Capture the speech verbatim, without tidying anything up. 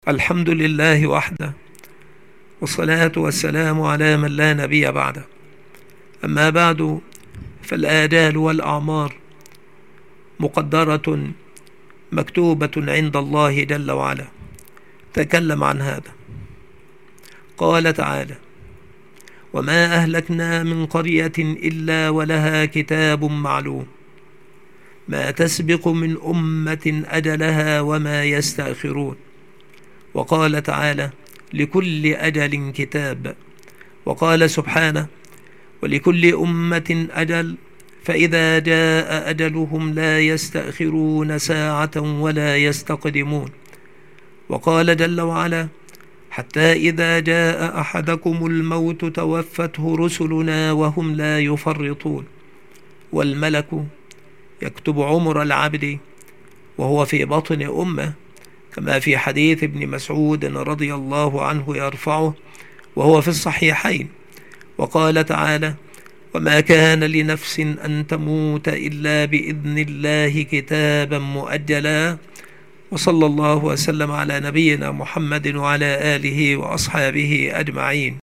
الحمد لله وحده، والصلاة والسلام على من لا نبي بعده. أما بعد، فالآجال والأعمار مقدرة مكتوبة عند الله جل وعلا. تكلم عن هذا، قال تعالى: وما أهلكنا من قرية إلا ولها كتاب معلوم ما تسبق من أمة أجلها وما يستأخرون. وقال تعالى: لكل أجل كتاب. وقال سبحانه: ولكل أمة أجل فإذا جاء أجلهم لا يستأخرون ساعة ولا يستقدمون. وقال جل وعلا: حتى إذا جاء أحدكم الموت توفته رسلنا وهم لا يفرطون. والملك يكتب عمر العبد وهو في بطن أمه، كما في حديث ابن مسعود رضي الله عنه يرفعه وهو في الصحيحين. وقال تعالى: وما كان لنفس أن تموت إلا بإذن الله كتابا مؤجلا. وصلى الله وسلم على نبينا محمد وعلى آله وأصحابه أجمعين.